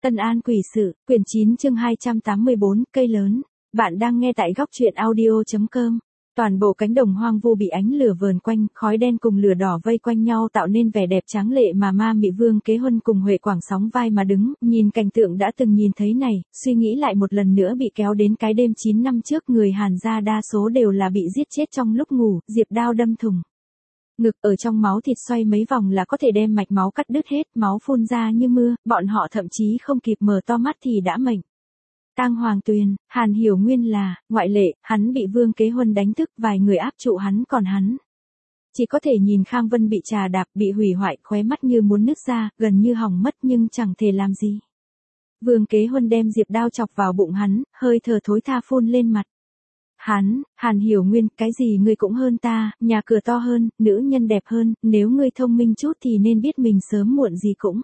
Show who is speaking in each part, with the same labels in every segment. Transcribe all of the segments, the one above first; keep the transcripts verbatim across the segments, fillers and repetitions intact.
Speaker 1: Tân An Quỷ Sự, quyển chín chương hai trăm tám mươi bốn, cây lớn. Bạn đang nghe tại góc truyện audio.com. Toàn bộ cánh đồng hoang vu bị ánh lửa vờn quanh, khói đen cùng lửa đỏ vây quanh nhau tạo nên vẻ đẹp tráng lệ mà Ma Mị Vương Kế Huân cùng Huệ Quảng sóng vai mà đứng, nhìn cảnh tượng đã từng nhìn thấy này, suy nghĩ lại một lần nữa bị kéo đến cái đêm chín năm trước, người Hàn gia đa số đều là bị giết chết trong lúc ngủ, diệp đao đâm thủng ngực, ở trong máu thịt xoay mấy vòng là có thể đem mạch máu cắt đứt hết, máu phun ra như mưa, bọn họ thậm chí không kịp mở to mắt thì đã mệnh tang Hoàng Tuyền. Hàn Hiểu Nguyên là ngoại lệ, hắn bị Vương Kế Huân đánh thức, vài người áp trụ hắn, còn hắn chỉ có thể nhìn Khang Vân bị trà đạp, bị hủy hoại, khóe mắt như muốn nứt ra, gần như hỏng mất nhưng chẳng thể làm gì. Vương Kế Huân đem diệp đao chọc vào bụng hắn, hơi thở thối tha phun lên mặt hắn. Hàn Hiểu Nguyên, cái gì ngươi cũng hơn ta, nhà cửa to hơn, nữ nhân đẹp hơn, nếu ngươi thông minh chút thì nên biết mình sớm muộn gì cũng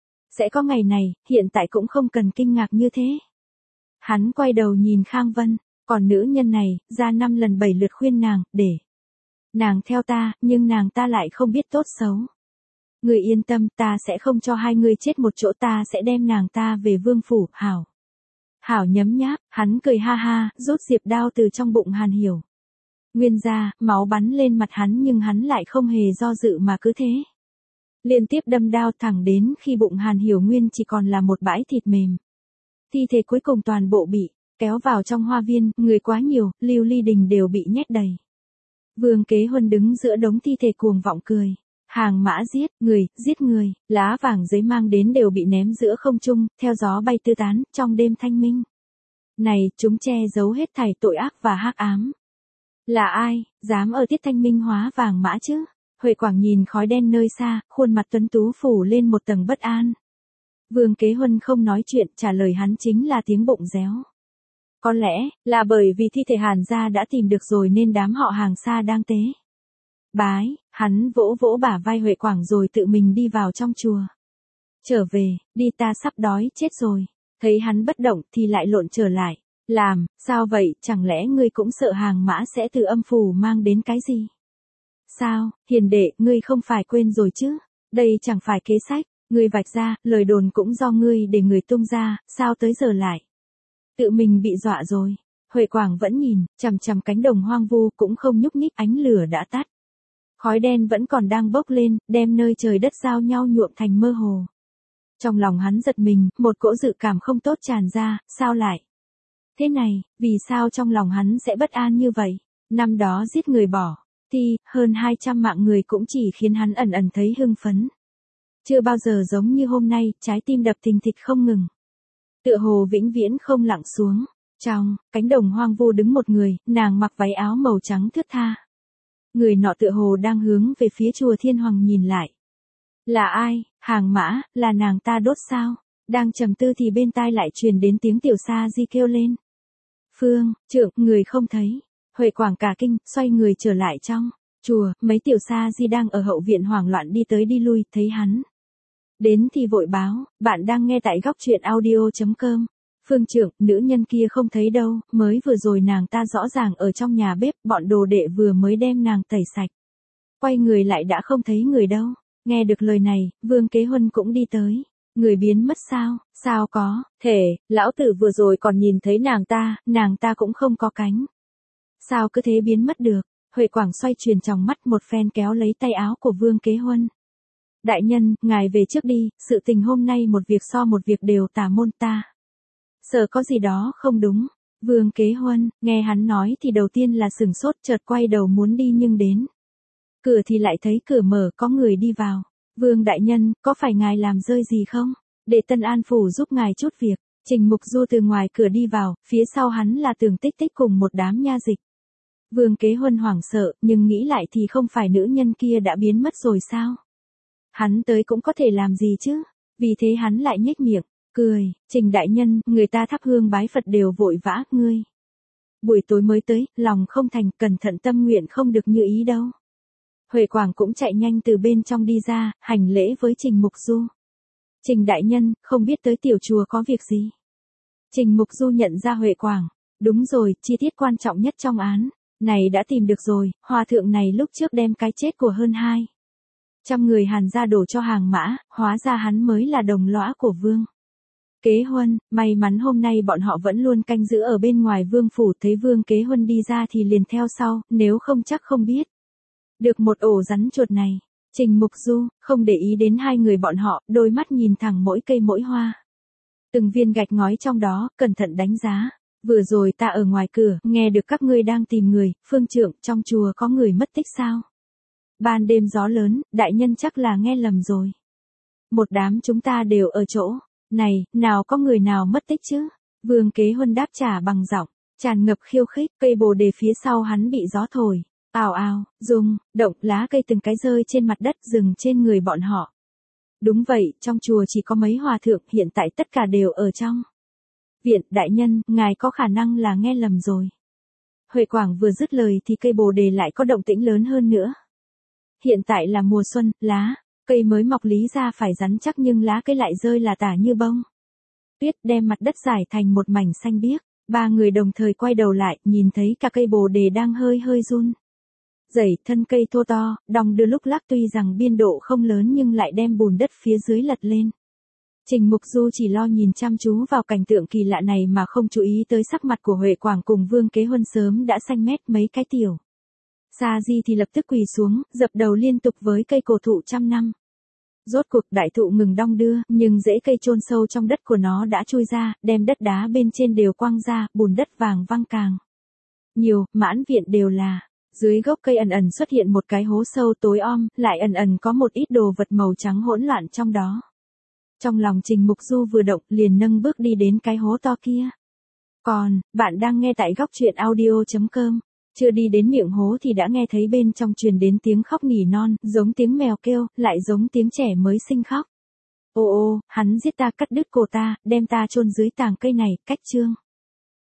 Speaker 1: sẽ có ngày này, hiện tại cũng không cần kinh ngạc như thế. Hắn quay đầu nhìn Khang Vân, còn nữ nhân này, ra năm lần bảy lượt khuyên nàng, để nàng theo ta, nhưng nàng ta lại không biết tốt xấu. Ngươi yên tâm, ta sẽ không cho hai ngươi chết một chỗ, ta sẽ đem nàng ta về vương phủ, hảo. Hảo nhấm nháp, hắn cười ha ha, rút diệp đao từ trong bụng Hàn Hiểu Nguyên ra, máu bắn lên mặt hắn nhưng hắn lại không hề do dự mà cứ thế liên tiếp đâm đao thẳng đến khi bụng Hàn Hiểu Nguyên chỉ còn là một bãi thịt mềm. Thi thể cuối cùng toàn bộ bị kéo vào trong hoa viên, người quá nhiều, Lưu Ly Đình đều bị nhét đầy. Vương Kế Huân đứng giữa đống thi thể cuồng vọng cười. Hàng mã giết người, giết người, lá vàng giấy mang đến đều bị ném giữa không trung, theo gió bay tứ tán, trong đêm thanh minh này, chúng che giấu hết thảy tội ác và hắc ám. Là ai, dám ở tiết thanh minh hóa vàng mã chứ? Huệ Quảng nhìn khói đen nơi xa, khuôn mặt tuấn tú phủ lên một tầng bất an. Vương Kế Huân không nói chuyện, trả lời hắn chính là tiếng bụng réo. Có lẽ, là bởi vì thi thể Hàn gia đã tìm được rồi nên đám họ Hàng xa đang tế bái. Hắn vỗ vỗ bả vai Huệ Quảng rồi tự mình đi vào trong chùa. Trở về, đi, ta sắp đói chết rồi. Thấy hắn bất động thì lại lộn trở lại. Làm, sao vậy, chẳng lẽ ngươi cũng sợ Hàng mã sẽ từ âm phủ mang đến cái gì? Sao, hiền đệ, ngươi không phải quên rồi chứ? Đây chẳng phải kế sách, ngươi vạch ra, lời đồn cũng do ngươi để người tung ra, sao tới giờ lại tự mình bị dọa rồi? Huệ Quảng vẫn nhìn, chằm chằm cánh đồng hoang vu cũng không nhúc nhích, ánh lửa đã tắt. Khói đen vẫn còn đang bốc lên, đem nơi trời đất giao nhau nhuộm thành mơ hồ. Trong lòng hắn giật mình, một cỗ dự cảm không tốt tràn ra, sao lại thế này, vì sao trong lòng hắn sẽ bất an như vậy? Năm đó giết người bỏ thì hơn hai trăm mạng người cũng chỉ khiến hắn ẩn ẩn thấy hưng phấn. Chưa bao giờ giống như hôm nay, trái tim đập thình thịch không ngừng. Tựa hồ vĩnh viễn không lặng xuống. Trong cánh đồng hoang vu đứng một người, nàng mặc váy áo màu trắng thướt tha. Người nọ tựa hồ đang hướng về phía chùa Thiên Hoàng nhìn lại. Là ai? Hàng mã, là nàng ta đốt sao? Đang trầm tư thì bên tai lại truyền đến tiếng Tiểu Sa Di kêu lên. Phương, trưởng, người không thấy. Huệ Quảng cả kinh, xoay người trở lại trong chùa, mấy Tiểu Sa Di đang ở hậu viện hoảng loạn đi tới đi lui, thấy hắn đến thì vội báo, bạn đang nghe tại góc truyện audio.com. Phương trưởng, nữ nhân kia không thấy đâu, mới vừa rồi nàng ta rõ ràng ở trong nhà bếp, bọn đồ đệ vừa mới đem nàng tẩy sạch. Quay người lại đã không thấy người đâu. Nghe được lời này, Vương Kế Huân cũng đi tới. Người biến mất sao? Sao có thể, lão tử vừa rồi còn nhìn thấy nàng ta, nàng ta cũng không có cánh. Sao cứ thế biến mất được? Huệ Quảng xoay chuyển tròng mắt một phen kéo lấy tay áo của Vương Kế Huân. Đại nhân, ngài về trước đi, sự tình hôm nay một việc so một việc đều tà môn, ta sợ có gì đó không đúng. Vương Kế Huân, nghe hắn nói thì đầu tiên là sừng sốt, chợt quay đầu muốn đi nhưng đến cửa thì lại thấy cửa mở, có người đi vào. Vương đại nhân, có phải ngài làm rơi gì không? Để Tân An phủ giúp ngài chút việc. Trình Mục Du từ ngoài cửa đi vào, phía sau hắn là Tưởng Tích Tích cùng một đám nha dịch. Vương Kế Huân hoảng sợ, nhưng nghĩ lại thì không phải nữ nhân kia đã biến mất rồi sao? Hắn tới cũng có thể làm gì chứ? Vì thế hắn lại nhếch miệng cười. Trình đại nhân, người ta thắp hương bái Phật đều vội vã, ngươi buổi tối mới tới, lòng không thành, cẩn thận tâm nguyện không được như ý đâu. Huệ Quảng cũng chạy nhanh từ bên trong đi ra, hành lễ với Trình Mục Du. Trình đại nhân, không biết tới tiểu chùa có việc gì? Trình Mục Du nhận ra Huệ Quảng. Đúng rồi, chi tiết quan trọng nhất trong án này đã tìm được rồi, hòa thượng này lúc trước đem cái chết của hơn hai trăm người Hàn gia đổ cho Hàng mã, hóa ra hắn mới là đồng lõa của Vương Kế Huân, may mắn hôm nay bọn họ vẫn luôn canh giữ ở bên ngoài vương phủ, thấy Vương Kế Huân đi ra thì liền theo sau, nếu không chắc không biết. Được một ổ rắn chuột này, Trình Mục Du, không để ý đến hai người bọn họ, đôi mắt nhìn thẳng mỗi cây mỗi hoa. Từng viên gạch ngói trong đó, cẩn thận đánh giá. Vừa rồi ta ở ngoài cửa, nghe được các ngươi đang tìm người, phương trượng, trong chùa có người mất tích sao? Ban đêm gió lớn, đại nhân chắc là nghe lầm rồi. Một đám chúng ta đều ở chỗ. Này, nào có người nào mất tích chứ? Vương Kế Huân đáp trả bằng giọng tràn ngập khiêu khích, cây bồ đề phía sau hắn bị gió thổi. Ào ào, rung, động, lá cây từng cái rơi trên mặt đất dừng trên người bọn họ. Đúng vậy, trong chùa chỉ có mấy hòa thượng, hiện tại tất cả đều ở trong viện. Đại nhân, ngài có khả năng là nghe lầm rồi. Huệ Quảng vừa dứt lời thì cây bồ đề lại có động tĩnh lớn hơn nữa. Hiện tại là mùa xuân, lá cây mới mọc lý ra phải rắn chắc nhưng lá cây lại rơi là tả như bông tuyết, đem mặt đất rải thành một mảnh xanh biếc. Ba người đồng thời quay đầu lại, nhìn thấy cả cây bồ đề đang hơi hơi run rẩy, thân cây thô to, đong đưa lúc lắc, tuy rằng biên độ không lớn nhưng lại đem bùn đất phía dưới lật lên. Trình Mục Du chỉ lo nhìn chăm chú vào cảnh tượng kỳ lạ này mà không chú ý tới sắc mặt của Huệ Quảng cùng Vương Kế Huân sớm đã xanh mét. Mấy cái tiểu Sa Di thì lập tức quỳ xuống, dập đầu liên tục với cây cổ thụ trăm năm. Rốt cuộc đại thụ ngừng đong đưa, nhưng rễ cây chôn sâu trong đất của nó đã chui ra, đem đất đá bên trên đều quăng ra, bùn đất vàng văng càng nhiều, mãn viện đều là. Dưới gốc cây ẩn ẩn xuất hiện một cái hố sâu tối om, lại ẩn ẩn có một ít đồ vật màu trắng hỗn loạn trong đó. Trong lòng Trình Mục Du vừa động, liền nâng bước đi đến cái hố to kia. Còn, bạn đang nghe tại góc truyện audio chấm com. Chưa đi đến miệng hố thì đã nghe thấy bên trong truyền đến tiếng khóc nỉ non, giống tiếng mèo kêu, lại giống tiếng trẻ mới sinh khóc. Ô ô, hắn giết ta, cắt đứt cổ ta, đem ta chôn dưới tàng cây này, cách chương.